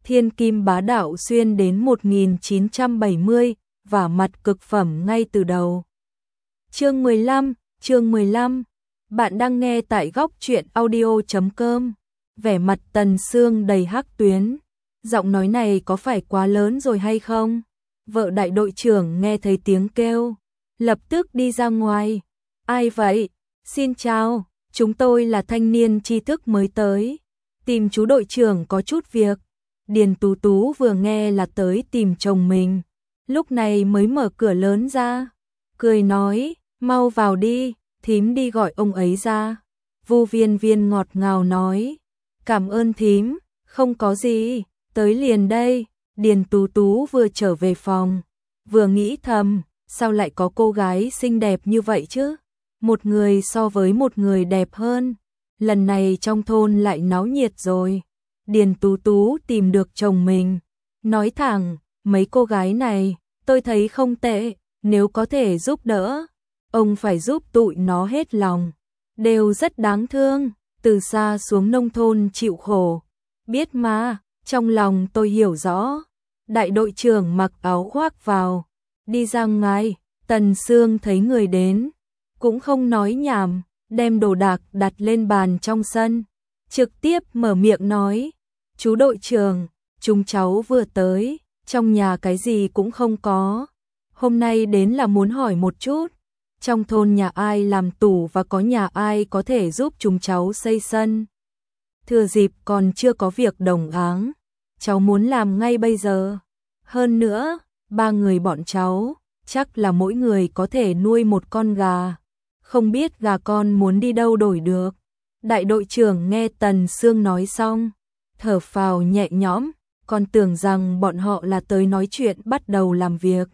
thiên kim bá đạo xuyên đến 1970, và mặt cực phẩm ngay từ đầu. Chương 15, bạn đang nghe tại góc truyện audio.com. Vẻ mặt Tần Sương đầy hắc tuyến. Giọng nói này có phải quá lớn rồi hay không? Vợ đại đội trưởng nghe thấy tiếng kêu, lập tức đi ra ngoài. Ai vậy? Xin chào, chúng tôi là thanh niên tri thức mới tới. Tìm chú đội trưởng có chút việc. Điền Tú Tú vừa nghe là tới tìm chồng mình, lúc này mới mở cửa lớn ra, cười nói, mau vào đi, thím đi gọi ông ấy ra. Vu Viên Viên ngọt ngào nói, cảm ơn thím, không có gì, tới liền đây. Điền Tú Tú vừa trở về phòng, vừa nghĩ thầm, sao lại có cô gái xinh đẹp như vậy chứ? Một người so với một người đẹp hơn. Lần này trong thôn lại náo nhiệt rồi. Điền Tú Tú tìm được chồng mình, nói thẳng, mấy cô gái này, tôi thấy không tệ, nếu có thể giúp đỡ, ông phải giúp tụi nó hết lòng. Đều rất đáng thương, từ xa xuống nông thôn chịu khổ. Biết mà, trong lòng tôi hiểu rõ. Đại đội trưởng mặc áo khoác vào, đi ra ngoài. Tần Sương thấy người đến, cũng không nói nhảm, đem đồ đạc đặt lên bàn trong sân, trực tiếp mở miệng nói, chú đội trưởng, chúng cháu vừa tới, trong nhà cái gì cũng không có. Hôm nay đến là muốn hỏi một chút, trong thôn nhà ai làm tủ và có nhà ai có thể giúp chúng cháu xây sân. Thừa dịp còn chưa có việc đồng áng, cháu muốn làm ngay bây giờ. Hơn nữa, 3 người bọn cháu, chắc là mỗi người có thể nuôi một con gà. Không biết gà con muốn đi đâu đổi được. Đại đội trưởng nghe Tần Sương nói xong, thở phào nhẹ nhõm, còn tưởng rằng bọn họ là tới nói chuyện bắt đầu làm việc.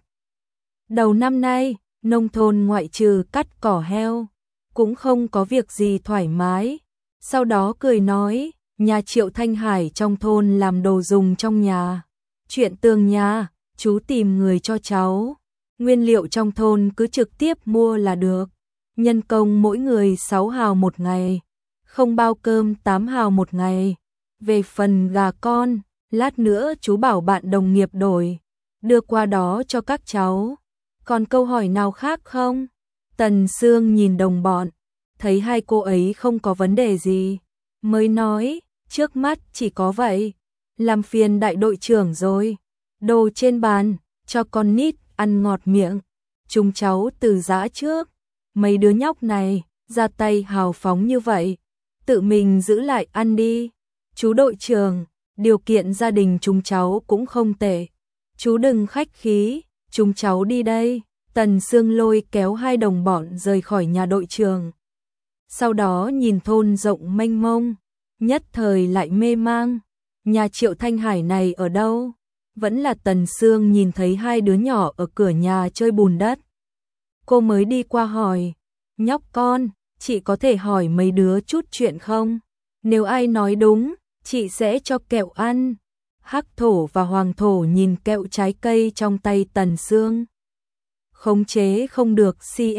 Đầu năm nay, nông thôn ngoại trừ cắt cỏ heo, cũng không có việc gì thoải mái. Sau đó cười nói, nhà Triệu Thanh Hải trong thôn làm đồ dùng trong nhà. Chuyện tường nhà, chú tìm người cho cháu. Nguyên liệu trong thôn cứ trực tiếp mua là được. Nhân công mỗi người 6 hào một ngày, không bao cơm 8 hào một ngày. Về phần gà con, lát nữa chú bảo bạn đồng nghiệp đổi, đưa qua đó cho các cháu. Còn câu hỏi nào khác không? Tần Sương nhìn đồng bọn, thấy hai cô ấy không có vấn đề gì, mới nói, trước mắt chỉ có vậy. Làm phiền đại đội trưởng rồi. Đồ trên bàn, cho con nít ăn ngọt miệng. Chúng cháu từ giã trước. Mấy đứa nhóc này, ra tay hào phóng như vậy, tự mình giữ lại ăn đi. Chú đội trưởng, điều kiện gia đình chúng cháu cũng không tệ. Chú đừng khách khí, chúng cháu đi đây. Tần Sương lôi kéo hai đồng bọn rời khỏi nhà đội trưởng. Sau đó nhìn thôn rộng mênh mông, nhất thời lại mê mang. Nhà Triệu Thanh Hải này ở đâu? Vẫn là Tần Sương nhìn thấy hai đứa nhỏ ở cửa nhà chơi bùn đất. Cô mới đi qua hỏi, nhóc con, chị có thể hỏi mấy đứa chút chuyện không? Nếu ai nói đúng, chị sẽ cho kẹo ăn. Hắc thổ và hoàng thổ nhìn kẹo trái cây trong tay Tần Sương. Khống chế không được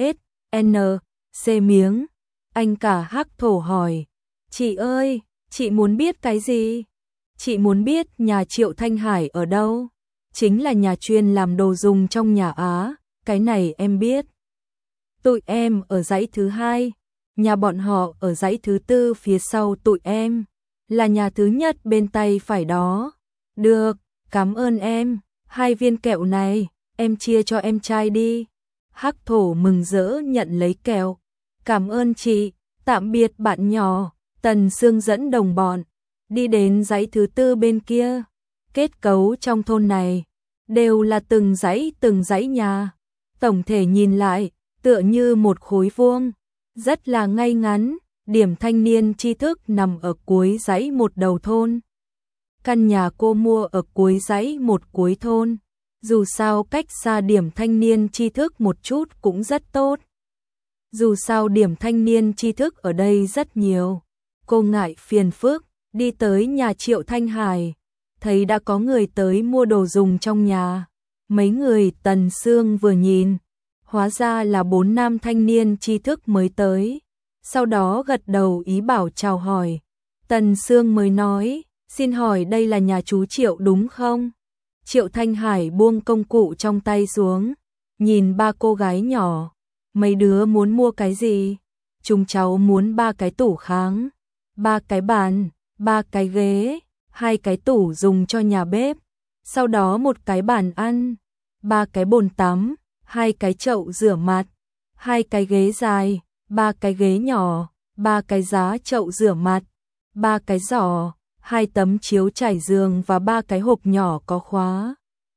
C miếng. Anh cả hắc thổ hỏi, chị ơi, chị muốn biết cái gì? Chị muốn biết nhà Triệu Thanh Hải ở đâu? Chính là nhà chuyên làm đồ dùng trong nhà Á, cái này em biết. Tụi em ở dãy thứ 2, nhà bọn họ ở dãy thứ 4 phía sau tụi em, là nhà thứ nhất bên tay phải đó. Được, cảm ơn em, 2 viên kẹo này, em chia cho em trai đi. Hắc thổ mừng rỡ nhận lấy kẹo. Cảm ơn chị, tạm biệt bạn nhỏ. Tần Sương dẫn đồng bọn, đi đến dãy thứ 4 bên kia. Kết cấu trong thôn này, đều là từng dãy nhà. Tổng thể nhìn lại, tựa như một khối vuông, rất là ngay ngắn. Điểm thanh niên tri thức nằm ở cuối dãy một đầu thôn. Căn nhà cô mua ở cuối dãy một cuối thôn. Dù sao cách xa điểm thanh niên tri thức một chút cũng rất tốt. Dù sao điểm thanh niên tri thức ở đây rất nhiều. Cô ngại phiền phức, đi tới nhà Triệu Thanh Hải, thấy đã có người tới mua đồ dùng trong nhà. Mấy người Tần Sương vừa nhìn, hóa ra là 4 nam thanh niên tri thức mới tới. Sau đó gật đầu ý bảo chào hỏi. Tần Sương mới nói, Xin hỏi đây là nhà chú Triệu đúng không? Triệu Thanh Hải buông công cụ trong tay xuống, nhìn ba cô gái nhỏ. Mấy đứa muốn mua cái gì? Chúng cháu muốn 3 cái tủ kháng, 3 cái bàn, 3 cái ghế, 2 cái tủ dùng cho nhà bếp, sau đó 1 cái bàn ăn, 3 cái bồn tắm, 2 cái chậu rửa mặt, 2 cái ghế dài, 3 cái ghế nhỏ, 3 cái giá chậu rửa mặt, 3 cái giỏ, 2 tấm chiếu trải giường và 3 cái hộp nhỏ có khóa.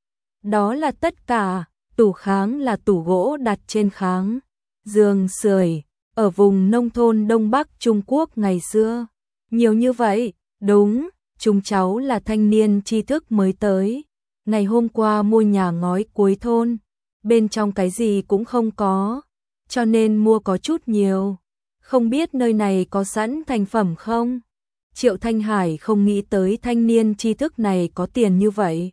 Đó là tất cả. Tủ kháng là tủ gỗ đặt trên kháng, giường sưởi ở vùng nông thôn Đông Bắc Trung Quốc ngày xưa. Nhiều như vậy, đúng, chúng cháu là thanh niên tri thức mới tới. Ngày hôm qua mua nhà ngói cuối thôn, bên trong cái gì cũng không có, cho nên mua có chút nhiều. Không biết nơi này có sẵn thành phẩm không? Triệu Thanh Hải không nghĩ tới thanh niên tri thức này có tiền như vậy.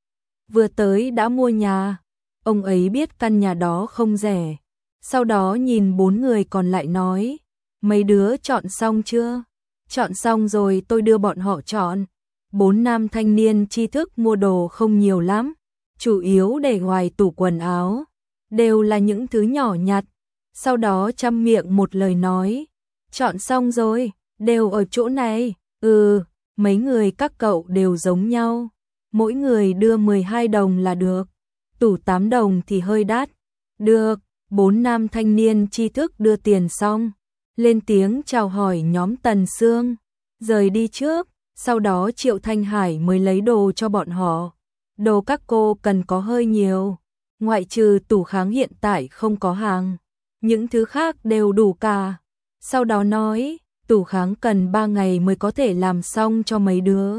Vừa tới đã mua nhà, ông ấy biết căn nhà đó không rẻ. Sau đó nhìn 4 người còn lại nói, mấy đứa chọn xong chưa? Chọn xong rồi tôi đưa bọn họ chọn. 4 nam thanh niên tri thức mua đồ không nhiều lắm, chủ yếu để ngoài tủ quần áo, đều là những thứ nhỏ nhặt. Sau đó chăm miệng một lời nói, chọn xong rồi, đều ở chỗ này. Mấy người các cậu đều giống nhau, mỗi người đưa 12 đồng là được. Tủ 8 đồng thì hơi đắt. Được, 4 nam thanh niên tri thức đưa tiền xong, lên tiếng chào hỏi nhóm Tần Sương, rời đi trước. Sau đó Triệu Thanh Hải mới lấy đồ cho bọn họ. Đồ các cô cần có hơi nhiều, ngoại trừ tủ kháng hiện tại không có hàng, những thứ khác đều đủ cả. Sau đó nói, tủ kháng cần 3 ngày mới có thể làm xong cho mấy đứa.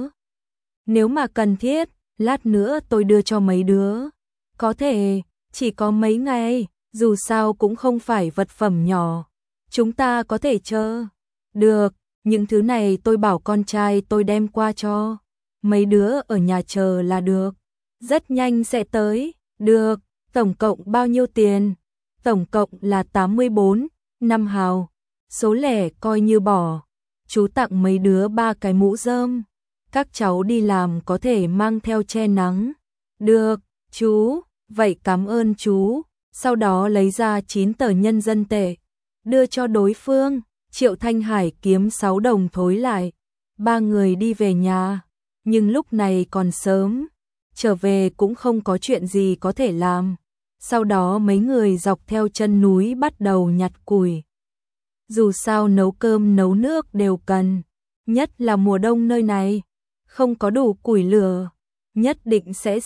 Nếu mà cần thiết, lát nữa tôi đưa cho mấy đứa. Có thể, chỉ có mấy ngày, dù sao cũng không phải vật phẩm nhỏ. Chúng ta có thể chờ. Được, những thứ này tôi bảo con trai tôi đem qua cho. Mấy đứa ở nhà chờ là được. Rất nhanh sẽ tới. Được, tổng cộng bao nhiêu tiền? Tổng cộng là 84, 5 hào. Số lẻ coi như bỏ. Chú tặng mấy đứa 3 cái mũ rơm. Các cháu đi làm có thể mang theo che nắng. Được, chú, vậy cảm ơn chú. Sau đó lấy ra 9 tờ nhân dân tệ, đưa cho đối phương. Triệu Thanh Hải kiếm 6 đồng thối lại. 3 người đi về nhà, nhưng lúc này còn sớm, trở về cũng không có chuyện gì có thể làm. Sau đó mấy người dọc theo chân núi bắt đầu nhặt củi. Dù sao nấu cơm nấu nước đều cần, nhất là mùa đông nơi này, không có đủ củi lửa, nhất định sẽ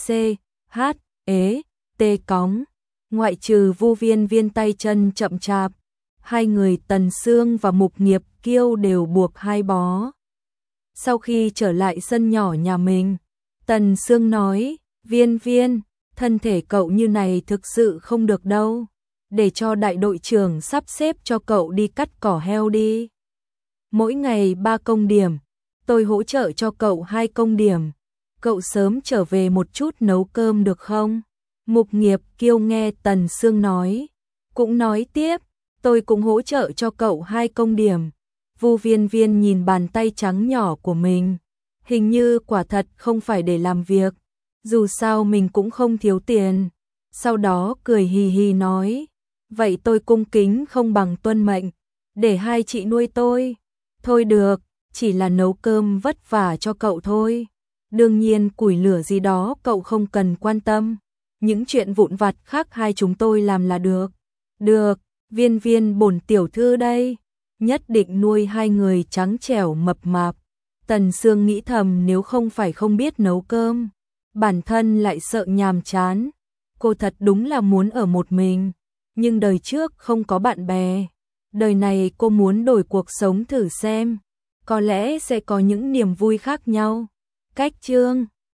tê cóng. Ngoại trừ Vu Viên Viên tay chân chậm chạp, hai người Tần Sương và Mục Nghiệp Kiêu đều buộc hai bó. Sau khi trở lại sân nhỏ nhà mình, Tần Sương nói, Viên Viên, thân thể cậu như này thực sự không được đâu, để cho đại đội trưởng sắp xếp cho cậu đi cắt cỏ heo đi. Mỗi ngày 3 công điểm, tôi hỗ trợ cho cậu 2 công điểm, cậu sớm trở về một chút nấu cơm được không? Mục Nghiệp Kiêu nghe Tần Sương nói, cũng nói tiếp, tôi cũng hỗ trợ cho cậu 2 công điểm. Vu Viên Viên nhìn bàn tay trắng nhỏ của mình, hình như quả thật không phải để làm việc, dù sao mình cũng không thiếu tiền. Sau đó cười hì hì nói, vậy tôi cung kính không bằng tuân mệnh, để hai chị nuôi tôi. Thôi được, chỉ là nấu cơm vất vả cho cậu thôi. Đương nhiên củi lửa gì đó cậu không cần quan tâm, những chuyện vụn vặt khác hai chúng tôi làm là được. Được, Viên Viên bổn tiểu thư đây, nhất định nuôi hai người trắng trẻo mập mạp. Tần Sương nghĩ thầm, nếu không phải không biết nấu cơm, bản thân lại sợ nhàm chán, cô thật đúng là muốn ở một mình, nhưng đời trước không có bạn bè, đời này cô muốn đổi cuộc sống thử xem, có lẽ sẽ có những niềm vui khác nhau. Cách chương